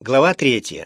Глава 3.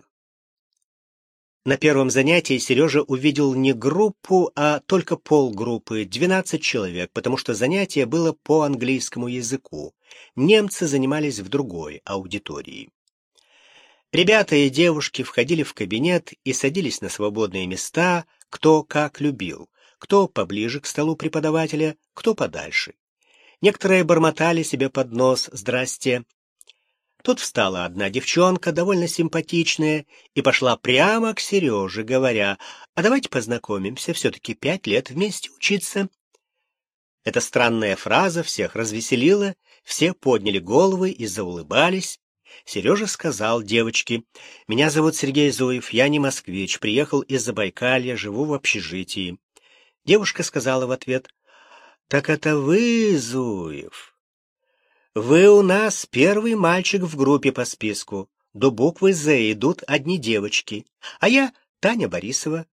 На первом занятии Сережа увидел не группу, а только полгруппы, 12 человек, потому что занятие было по английскому языку. Немцы занимались в другой аудитории. Ребята и девушки входили в кабинет и садились на свободные места, кто как любил, кто поближе к столу преподавателя, кто подальше. Некоторые бормотали себе под нос «Здрасте». Тут встала одна девчонка, довольно симпатичная, и пошла прямо к Сереже, говоря: «А давайте познакомимся, все-таки 5 лет вместе учиться». Эта странная фраза всех развеселила, все подняли головы и заулыбались. Сережа сказал девочке: «Меня зовут Сергей Зуев, я не москвич, приехал из Забайкалья, живу в общежитии». Девушка сказала в ответ: «Так это вы, Зуев? Вы у нас первый мальчик в группе по списку. До буквы «З» идут одни девочки. А я Таня Борисова.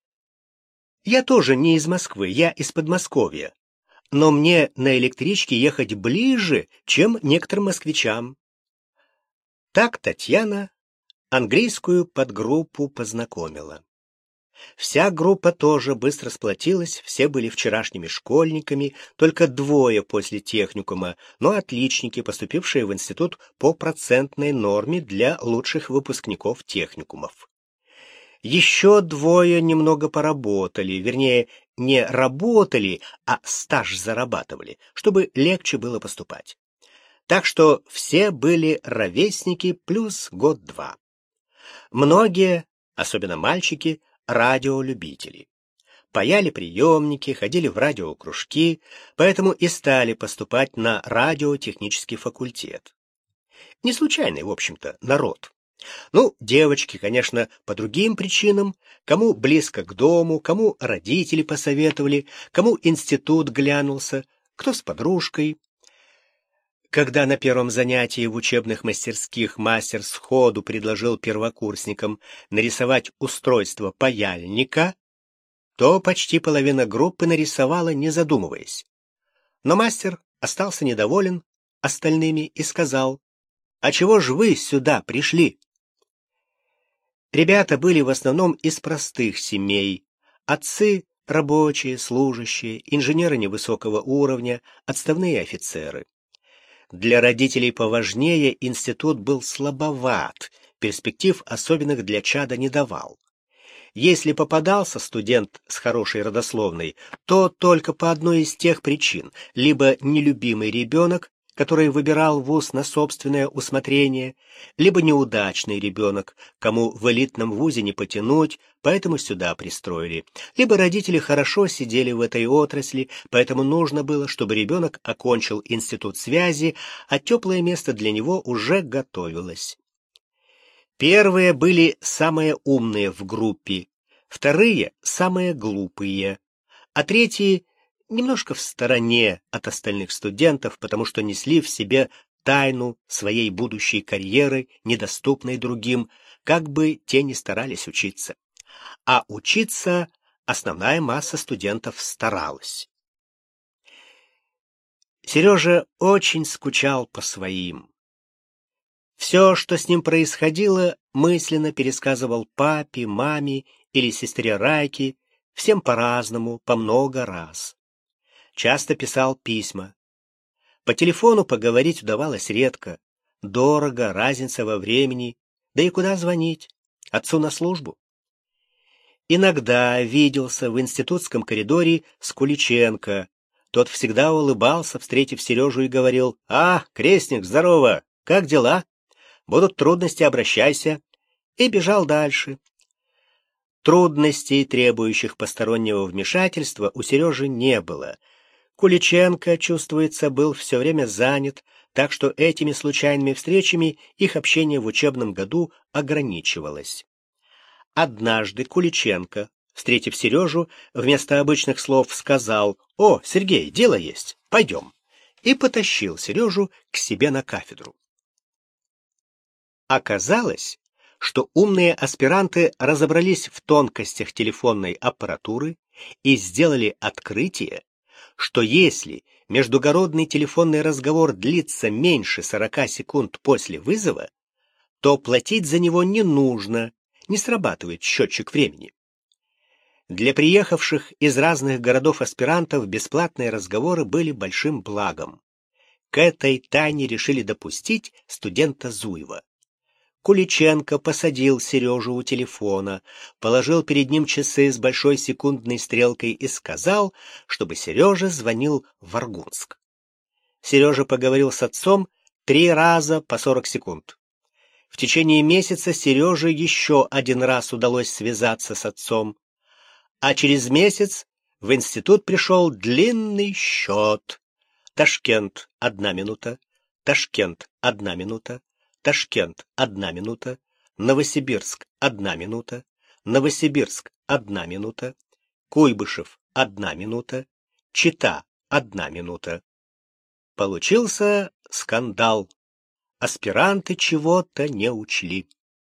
Я тоже не из Москвы, я из Подмосковья. Но мне на электричке ехать ближе, чем некоторым москвичам». Так Татьяна английскую подгруппу познакомила. Вся группа тоже быстро сплотилась, все были вчерашними школьниками, только 2 после техникума, но отличники, поступившие в институт по процентной норме для лучших выпускников техникумов. Еще 2 немного поработали, вернее, не работали, а стаж зарабатывали, чтобы легче было поступать. Так что все были ровесники плюс год-два. Многие, особенно мальчики, радиолюбители. Паяли приемники, ходили в радиокружки, поэтому и стали поступать на радиотехнический факультет. Не случайный, в общем-то, народ. Ну, девочки, конечно, по другим причинам, кому близко к дому, кому родители посоветовали, кому институт глянулся, кто с подружкой. Когда на первом занятии в учебных мастерских мастер сходу предложил первокурсникам нарисовать устройство паяльника, то почти половина группы нарисовала, не задумываясь. Но мастер остался недоволен остальными и сказал: «А чего ж вы сюда пришли?» Ребята были в основном из простых семей. Отцы — рабочие, служащие, инженеры невысокого уровня, отставные офицеры. Для родителей поважнее институт был слабоват, перспектив особенных для чада не давал. Если попадался студент с хорошей родословной, то только по одной из тех причин: либо нелюбимый ребенок, который выбирал вуз на собственное усмотрение, либо неудачный ребенок, кому в элитном вузе не потянуть, поэтому сюда пристроили, либо родители хорошо сидели в этой отрасли, поэтому нужно было, чтобы ребенок окончил институт связи, а теплое место для него уже готовилось. Первые были самые умные в группе, вторые — самые глупые, а третьи — немножко в стороне от остальных студентов, потому что несли в себе тайну своей будущей карьеры, недоступной другим, как бы те ни старались учиться. А учиться основная масса студентов старалась. Сережа очень скучал по своим. Все, что с ним происходило, мысленно пересказывал папе, маме или сестре Райке, всем по-разному, по много раз. Часто писал письма. По телефону поговорить удавалось редко. Дорого, разница во времени. Да и куда звонить? Отцу на службу. Иногда виделся в институтском коридоре с Куличенко. Тот всегда улыбался, встретив Сережу, и говорил: «А, крестник, здорово! Как дела? Будут трудности, обращайся». И бежал дальше. Трудностей, требующих постороннего вмешательства, у Сережи не было. Куличенко, чувствуется, был все время занят, так что этими случайными встречами их общение в учебном году ограничивалось. Однажды Куличенко, встретив Сережу, вместо обычных слов сказал: «О, Сергей, дело есть, пойдем», и потащил Сережу к себе на кафедру. Оказалось, что умные аспиранты разобрались в тонкостях телефонной аппаратуры и сделали открытие, что если междугородный телефонный разговор длится меньше 40 секунд после вызова, то платить за него не нужно, не срабатывает счетчик времени. Для приехавших из разных городов аспирантов бесплатные разговоры были большим благом. К этой тайне решили допустить студента Зуева. Куличенко посадил Сережу у телефона, положил перед ним часы с большой секундной стрелкой и сказал, чтобы Сережа звонил в Аргунск. Сережа поговорил с отцом 3 раза по 40 секунд. В течение месяца Сереже еще 1 раз удалось связаться с отцом, а через месяц в институт пришел длинный счет. Ташкент — 1 минута, Ташкент — 1 минута, Ташкент — 1 минута, Новосибирск — 1 минута, Новосибирск — 1 минута, Куйбышев — 1 минута, Чита — 1 минута. Получился скандал. Аспиранты чего-то не учли.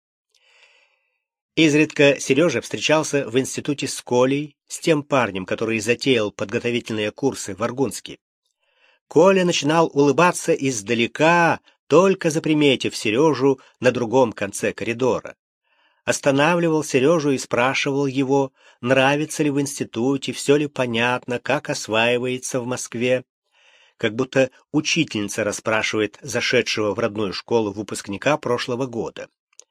Изредка Сережа встречался в институте с Колей, с тем парнем, который затеял подготовительные курсы в Аргунске. Коля начинал улыбаться издалека, только заприметив Сережу на другом конце коридора. Останавливал Сережу и спрашивал его, нравится ли в институте, все ли понятно, как осваивается в Москве. Как будто учительница расспрашивает зашедшего в родную школу выпускника прошлого года.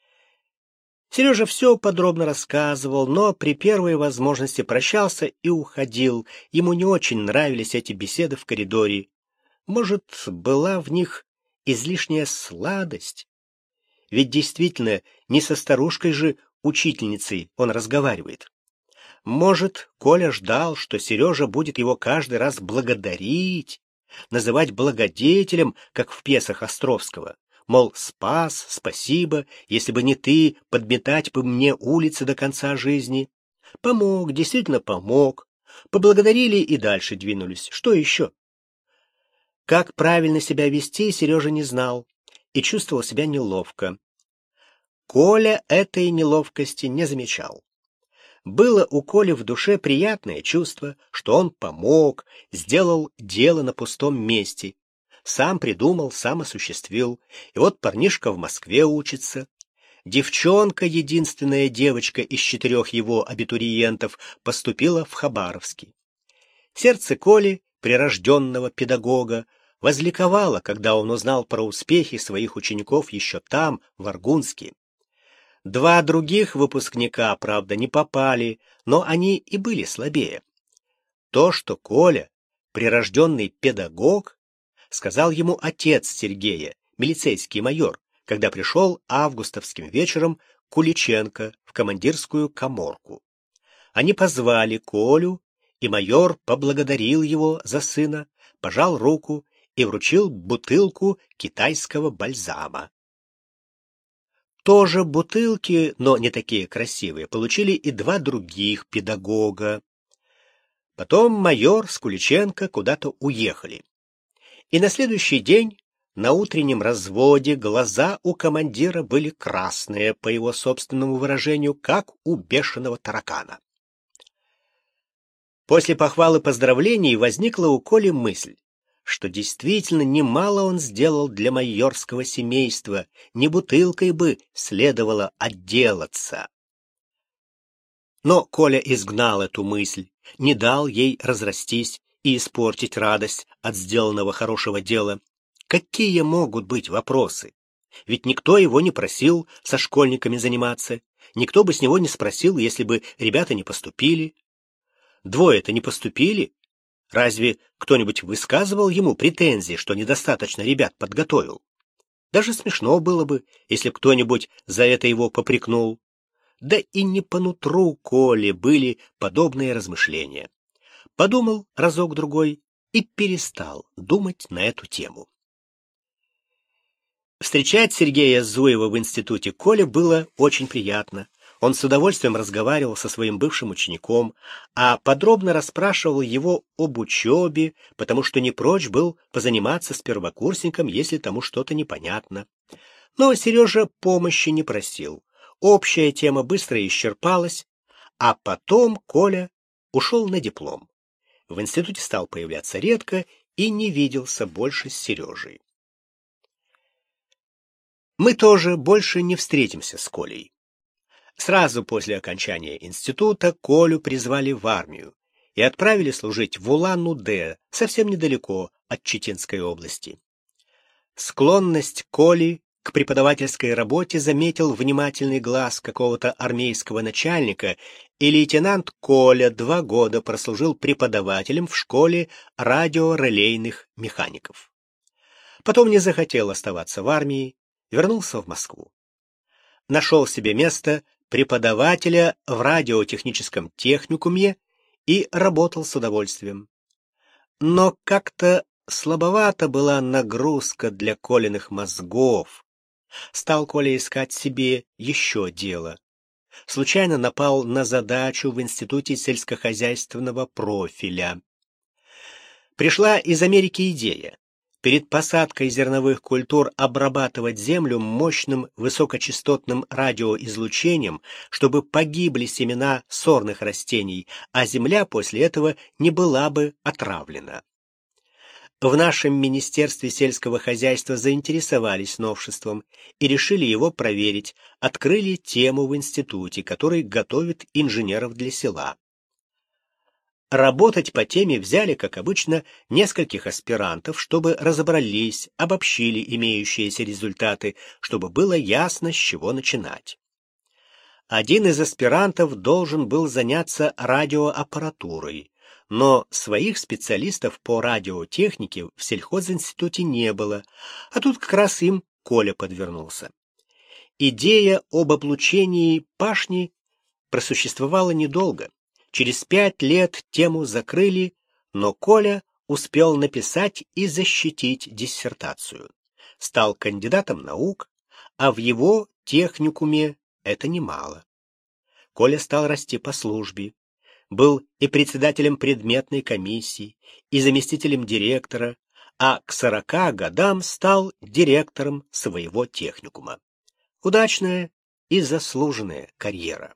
Сережа все подробно рассказывал, но при первой возможности прощался и уходил. Ему не очень нравились эти беседы в коридоре. Может, была в них излишняя сладость? Ведь действительно не со старушкой же учительницей он разговаривает. Может, Коля ждал, что Сережа будет его каждый раз благодарить, называть благодетелем, как в пьесах Островского. Мол, спас, спасибо, если бы не ты, подметать бы мне улицы до конца жизни. Помог, действительно помог. Поблагодарили и дальше двинулись. Что еще? Как правильно себя вести, Сережа не знал и чувствовал себя неловко. Коля этой неловкости не замечал. Было у Коли в душе приятное чувство, что он помог, сделал дело на пустом месте. Сам придумал, сам осуществил. И вот парнишка в Москве учится. Девчонка, единственная девочка из 4 его абитуриентов, поступила в Хабаровский. Сердце Коли, прирожденного педагога, возликовало, когда он узнал про успехи своих учеников еще там, в Аргунске. 2 других выпускника, правда, не попали, но они и были слабее. То, что Коля, прирожденный педагог, сказал ему отец Сергея, милицейский майор, когда пришел августовским вечером Куличенко в командирскую каморку. Они позвали Колю, и майор поблагодарил его за сына, пожал руку и вручил бутылку китайского бальзама. Тоже бутылки, но не такие красивые, получили и 2 других педагога. Потом майор с Куличенко куда-то уехали. И на следующий день, на утреннем разводе, глаза у командира были красные, по его собственному выражению, как у бешеного таракана. После похвалы поздравлений возникла у Коли мысль, что действительно немало он сделал для майорского семейства, не бутылкой бы следовало отделаться. Но Коля изгнал эту мысль, не дал ей разрастись и испортить радость от сделанного хорошего дела. Какие могут быть вопросы? Ведь никто его не просил со школьниками заниматься, никто бы с него не спросил, если бы ребята не поступили. 2-то не поступили. Разве кто-нибудь высказывал ему претензии, что недостаточно ребят подготовил? Даже смешно было бы, если кто-нибудь за это его попрекнул. Да и не по нутру Коле были подобные размышления. Подумал разок-другой и перестал думать на эту тему. Встречать Сергея Зуева в институте Коле было очень приятно. Он с удовольствием разговаривал со своим бывшим учеником, а подробно расспрашивал его об учебе, потому что не прочь был позаниматься с первокурсником, если тому что-то непонятно. Но Сережа помощи не просил. Общая тема быстро исчерпалась, а потом Коля ушел на диплом. В институте стал появляться редко и не виделся больше с Сережей. Мы тоже больше не встретимся с Колей. Сразу после окончания института Колю призвали в армию и отправили служить в Улан-Удэ, совсем недалеко от Читинской области. Склонность Коли к преподавательской работе заметил внимательный глаз какого-то армейского начальника, и лейтенант Коля 2 года прослужил преподавателем в школе радиорелейных механиков. Потом не захотел оставаться в армии, вернулся в Москву. Нашел себе место преподавателя в радиотехническом техникуме и работал с удовольствием. Но как-то слабовата была нагрузка для Колиных мозгов. Стал Коля искать себе еще дело. Случайно напал на задачу в Институте сельскохозяйственного профиля. Пришла из Америки идея перед посадкой зерновых культур обрабатывать землю мощным высокочастотным радиоизлучением, чтобы погибли семена сорных растений, а земля после этого не была бы отравлена. В нашем Министерстве сельского хозяйства заинтересовались новшеством и решили его проверить, открыли тему в институте, который готовит инженеров для села. Работать по теме взяли, как обычно, нескольких аспирантов, чтобы разобрались, обобщили имеющиеся результаты, чтобы было ясно, с чего начинать. Один из аспирантов должен был заняться радиоаппаратурой, но своих специалистов по радиотехнике в сельхозинституте не было, а тут как раз им Коля подвернулся. Идея об облучении пашни просуществовала недолго. Через 5 лет тему закрыли, но Коля успел написать и защитить диссертацию. Стал кандидатом наук, а в его техникуме это немало. Коля стал расти по службе. Был и председателем предметной комиссии, и заместителем директора, а к 40 годам стал директором своего техникума. Удачная и заслуженная карьера.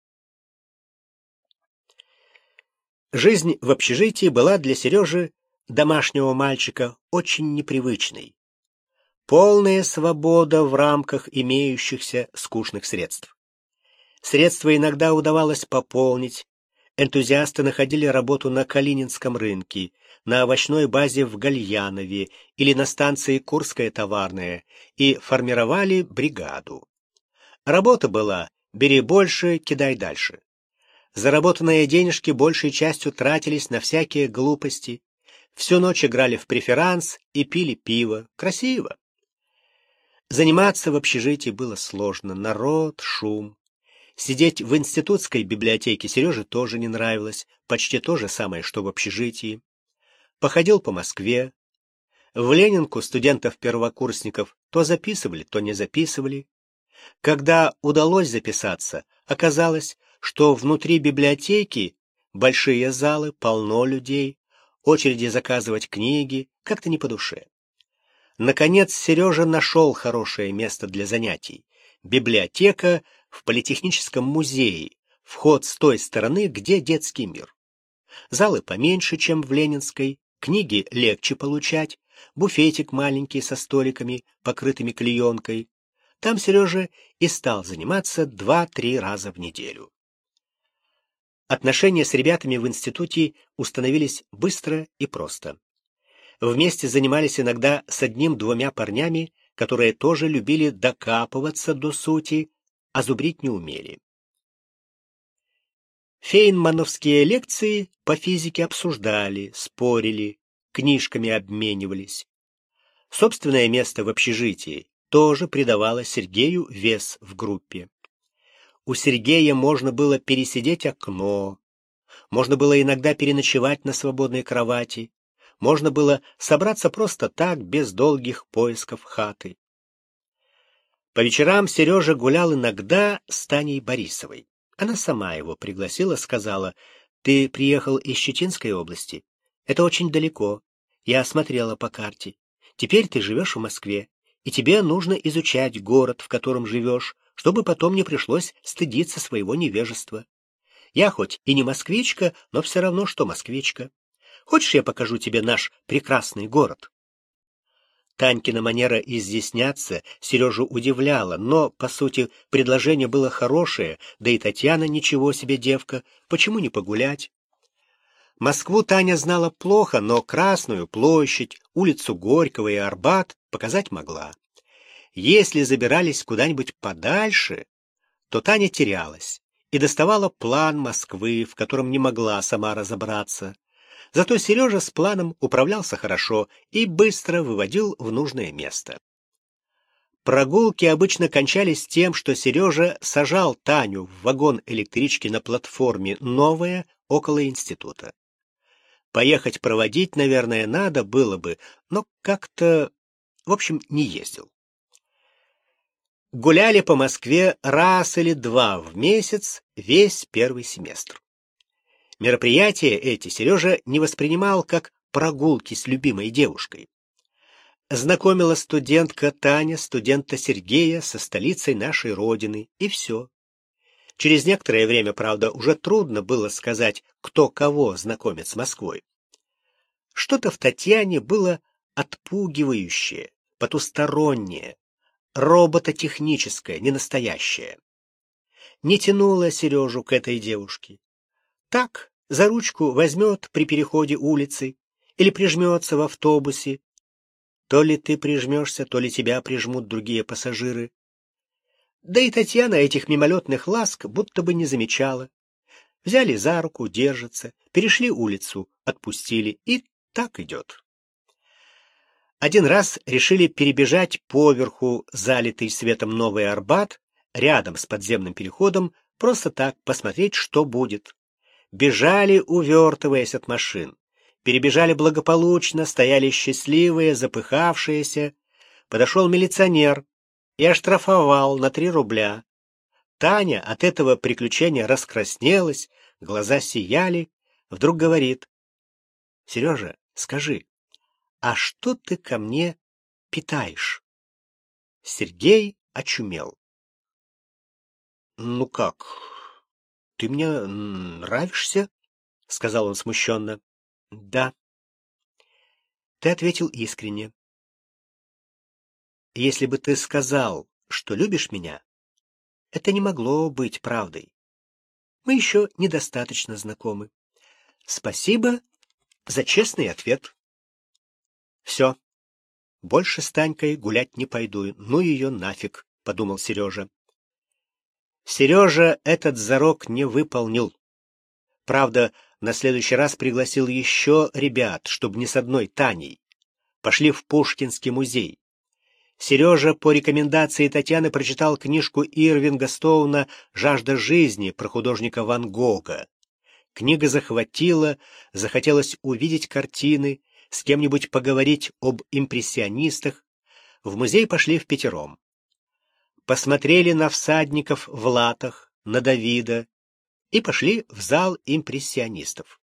Жизнь в общежитии была для Сережи, домашнего мальчика, очень непривычной. Полная свобода в рамках имеющихся скучных средств. Средства иногда удавалось пополнить. Энтузиасты находили работу на Калининском рынке, на овощной базе в Гальянове или на станции Курская товарная и формировали бригаду. Работа была «бери больше, кидай дальше». Заработанные денежки большей частью тратились на всякие глупости. Всю ночь играли в преферанс и пили пиво. Красиво. Заниматься в общежитии было сложно. Народ, шум. Сидеть в институтской библиотеке Сереже тоже не нравилось. Почти то же самое, что в общежитии. Походил по Москве. В Ленинку студентов-первокурсников то записывали, то не записывали. Когда удалось записаться, оказалось, что внутри библиотеки большие залы, полно людей, очереди заказывать книги, как-то не по душе. Наконец Сережа нашел хорошее место для занятий. Библиотека в Политехническом музее, вход с той стороны, где детский мир. Залы поменьше, чем в Ленинской, книги легче получать, буфетик маленький со столиками, покрытыми клеенкой. Там Сережа и стал заниматься 2-3 раза в неделю. Отношения с ребятами в институте установились быстро и просто. Вместе занимались иногда с 1-2 парнями, которые тоже любили докапываться до сути, а зубрить не умели. Фейнмановские лекции по физике обсуждали, спорили, книжками обменивались. Собственное место в общежитии тоже придавало Сергею вес в группе. У Сергея можно было пересидеть окно, можно было иногда переночевать на свободной кровати, можно было собраться просто так, без долгих поисков хаты. По вечерам Сережа гулял иногда с Таней Борисовой. Она сама его пригласила, сказала: «Ты приехал из Читинской области? Это очень далеко. Я осмотрела по карте. Теперь ты живешь в Москве, и тебе нужно изучать город, в котором живешь, чтобы потом не пришлось стыдиться своего невежества. Я хоть и не москвичка, но все равно, что москвичка. Хочешь, я покажу тебе наш прекрасный город?» Танькина манера изъясняться Сережу удивляла, но, по сути, предложение было хорошее, да и Татьяна ничего себе девка, почему не погулять? Москву Таня знала плохо, но Красную площадь, улицу Горького и Арбат показать могла. Если забирались куда-нибудь подальше, то Таня терялась и доставала план Москвы, в котором не могла сама разобраться. Зато Сережа с планом управлялся хорошо и быстро выводил в нужное место. Прогулки обычно кончались тем, что Сережа сажал Таню в вагон электрички на платформе «Новая» около института. Поехать проводить, наверное, надо было бы, но как-то, в общем, не ездил. Гуляли по Москве раз или два в месяц весь первый семестр. Мероприятия эти Сережа не воспринимал как прогулки с любимой девушкой. Знакомила студентка Таня студента Сергея со столицей нашей Родины, и все. Через некоторое время, правда, уже трудно было сказать, кто кого знакомит с Москвой. Что-то в Татьяне было отпугивающее, потустороннее, робототехническое, ненастоящее. Не тянуло Сережу к этой девушке. Так, за ручку возьмет при переходе улицы или прижмется в автобусе. То ли ты прижмешься, то ли тебя прижмут другие пассажиры. Да и Татьяна этих мимолетных ласк будто бы не замечала. Взяли за руку, держатся, перешли улицу, отпустили, и так идет. Один раз решили перебежать поверху залитый светом Новый Арбат, рядом с подземным переходом, просто так посмотреть, что будет. Бежали, увертываясь от машин. Перебежали благополучно, стояли счастливые, запыхавшиеся. Подошел милиционер и оштрафовал на 3 рубля. Таня от этого приключения раскраснелась, глаза сияли. Вдруг говорит: «Сережа, скажи, а что ты ко мне питаешь?» Сергей очумел. «Ну как, ты мне нравишься?» — сказал он смущенно. «Да». Ты ответил искренне. «Если бы ты сказал, что любишь меня, это не могло быть правдой. Мы еще недостаточно знакомы. Спасибо за честный ответ». «Все, больше с Танькой гулять не пойду, ну ее нафиг», — подумал Сережа. Сережа этот зарок не выполнил. Правда, на следующий раз пригласил еще ребят, чтобы не с одной Таней. Пошли в Пушкинский музей. Сережа по рекомендации Татьяны прочитал книжку Ирвинга Стоуна «Жажда жизни» про художника Ван Гога. Книга захватила, захотелось увидеть картины, с кем-нибудь поговорить об импрессионистах. В музей пошли впятером. Посмотрели на всадников в латах, на Давида, и пошли в зал импрессионистов.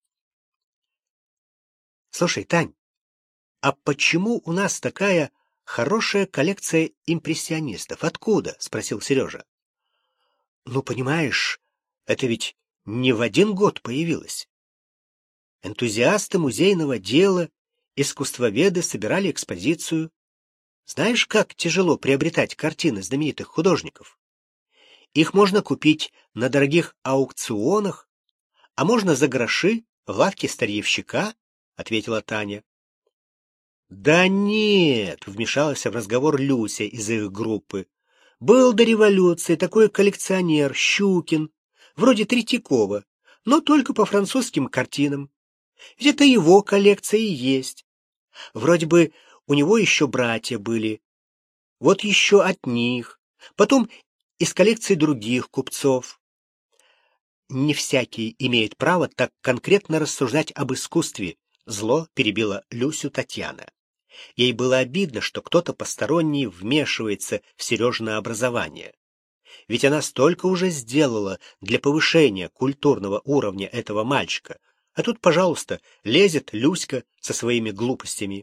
«Слушай, Тань, а почему у нас такая хорошая коллекция импрессионистов? Откуда?» — спросил Сережа. «Ну, понимаешь, это ведь не в один год появилось. Энтузиасты музейного дела, искусствоведы собирали экспозицию. Знаешь, как тяжело приобретать картины знаменитых художников? Их можно купить на дорогих аукционах, а можно за гроши в лавке старьевщика», — ответила Таня. «Да нет», — вмешалась в разговор Люся из их группы. «Был до революции такой коллекционер Щукин, вроде Третьякова, но только по французским картинам. Ведь это его коллекция и есть. Вроде бы у него еще братья были. Вот еще от них. Потом из коллекции других купцов». «Не всякий имеет право так конкретно рассуждать об искусстве», — зло перебила Люсю Татьяна. Ей было обидно, что кто-то посторонний вмешивается в Сережино образование. Ведь она столько уже сделала для повышения культурного уровня этого мальчика, а тут, пожалуйста, лезет Люська со своими глупостями.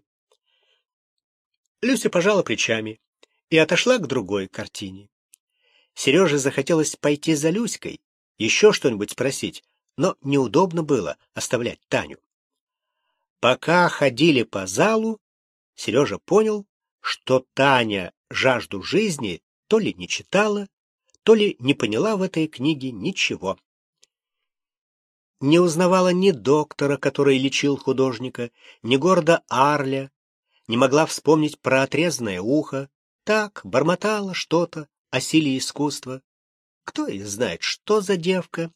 Люся пожала плечами и отошла к другой картине. Сереже захотелось пойти за Люськой, еще что-нибудь спросить, но неудобно было оставлять Таню. Пока ходили по залу, Сережа понял, что Таня «Жажду жизни» то ли не читала, то ли не поняла в этой книге ничего. Не узнавала ни доктора, который лечил художника, ни города Арля, не могла вспомнить про отрезанное ухо, так бормотала что-то о силе искусства. Кто их знает, что за девка?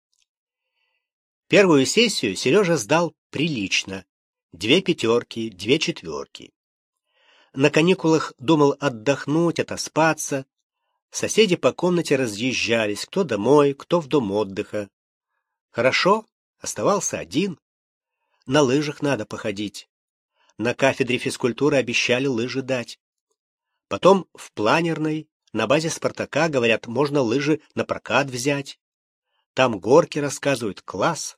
Первую сессию Сережа сдал прилично. 2 пятерки, 2 четверки. На каникулах думал отдохнуть, отоспаться. Соседи по комнате разъезжались, кто домой, кто в дом отдыха. Хорошо, оставался один. На лыжах надо походить. На кафедре физкультуры обещали лыжи дать. Потом в планерной, на базе «Спартака», говорят, можно лыжи на прокат взять. Там горки, рассказывают, класс.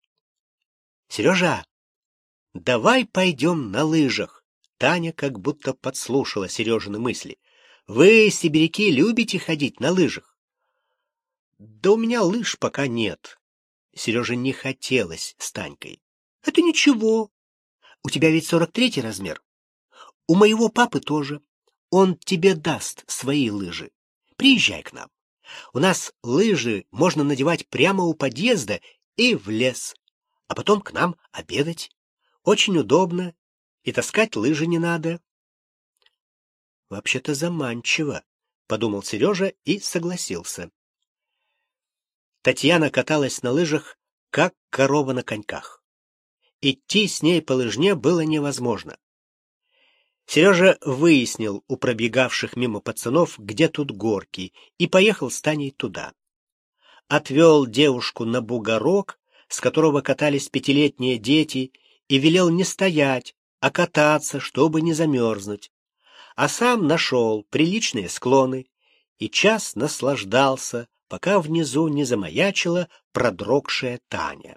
Сережа, давай пойдем на лыжах. Таня как будто подслушала Сережины мысли. Вы, сибиряки, любите ходить на лыжах? Да у меня лыж пока нет. Сереже не хотелось с Танькой. Это ничего. У тебя ведь 43-й размер. У моего папы тоже. Он тебе даст свои лыжи. Приезжай к нам. У нас лыжи можно надевать прямо у подъезда и в лес, а потом к нам обедать. Очень удобно, и таскать лыжи не надо. Вообще-то заманчиво, подумал Сережа и согласился. Татьяна каталась на лыжах, как корова на коньках. Идти с ней по лыжне было невозможно. Сережа выяснил у пробегавших мимо пацанов, где тут горки, и поехал с Таней туда. Отвел девушку на бугорок, с которого катались 5-летние дети, и велел не стоять, а кататься, чтобы не замерзнуть. А сам нашел приличные склоны и час наслаждался, пока внизу не замаячила продрогшая Таня.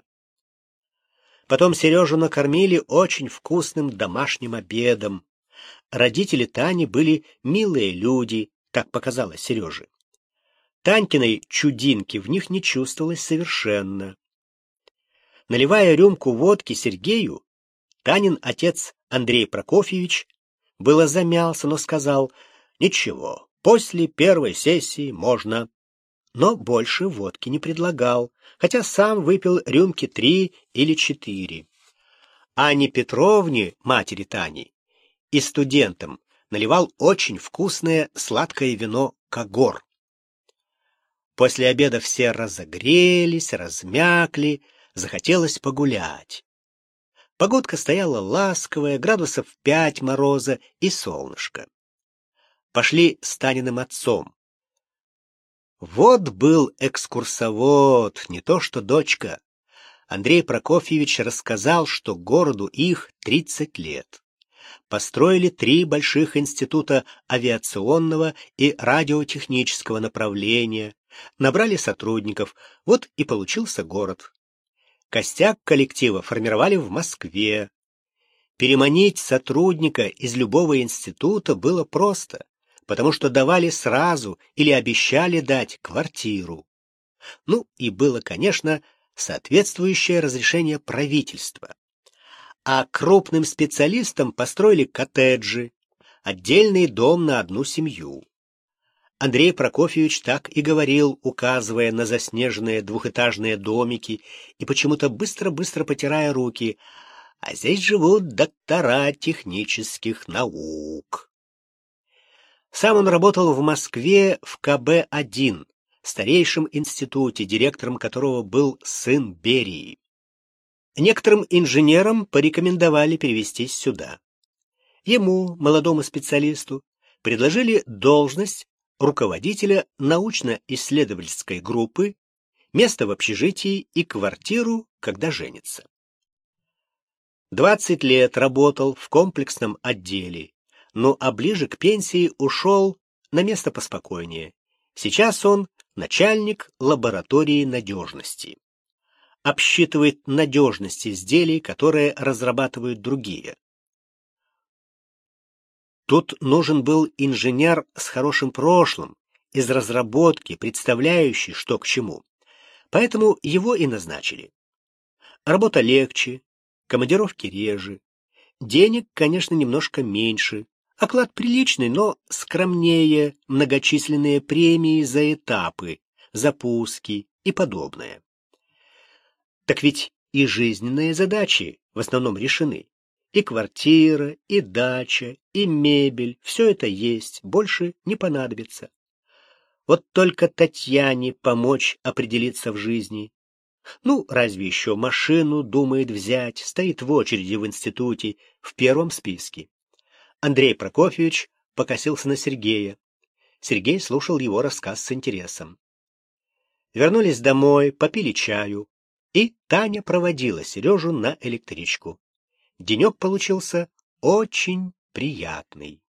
Потом Сережу накормили очень вкусным домашним обедом. Родители Тани были милые люди, так показалось Сереже. Танькиной чудинки в них не чувствовалось совершенно. Наливая рюмку водки Сергею, Танин отец Андрей Прокофьевич было замялся, но сказал: «Ничего, после первой сессии можно». Но больше водки не предлагал, хотя сам выпил рюмки 3 или 4. Анне Петровне, матери Тани, и студентам наливал очень вкусное сладкое вино «Когор». После обеда все разогрелись, размякли, захотелось погулять. Погодка стояла ласковая, градусов 5 мороза и солнышко. Пошли с Таниным отцом. Вот был экскурсовод, не то что дочка. Андрей Прокофьевич рассказал, что городу их 30 лет. Построили 3 больших института авиационного и радиотехнического направления, набрали сотрудников, вот и получился город. Костяк коллектива формировали в Москве. Переманить сотрудника из любого института было просто, потому что давали сразу или обещали дать квартиру. Ну и было, конечно, соответствующее разрешение правительства. А крупным специалистам построили коттеджи, отдельный дом на одну семью. Андрей Прокофьевич так и говорил, указывая на заснеженные двухэтажные домики и почему-то быстро-быстро потирая руки: «А здесь живут доктора технических наук». Сам он работал в Москве в КБ-1, старейшем институте, директором которого был сын Берии. Некоторым инженерам порекомендовали перевестись сюда. Ему, молодому специалисту, предложили должность руководителя научно-исследовательской группы, место в общежитии и квартиру, когда женится. 20 лет работал в комплексном отделе, а ближе к пенсии ушел на место поспокойнее. Сейчас он начальник лаборатории надежности. Обсчитывает надежность изделий, которые разрабатывают другие. Тут нужен был инженер с хорошим прошлым, из разработки, представляющий, что к чему. Поэтому его и назначили. Работа легче, командировки реже, денег, конечно, немножко меньше, Оклад приличный, но скромнее многочисленные премии за этапы, запуски и подобное. Так ведь и жизненные задачи в основном решены. И квартира, и дача, и мебель — все это есть, больше не понадобится. Вот только Татьяне помочь определиться в жизни. Ну, разве еще машину думает взять, стоит в очереди в институте, в первом списке. Андрей Прокофьевич покосился на Сергея. Сергей слушал его рассказ с интересом. Вернулись домой, попили чаю, и Таня проводила Сережу на электричку. Денек получился очень приятный.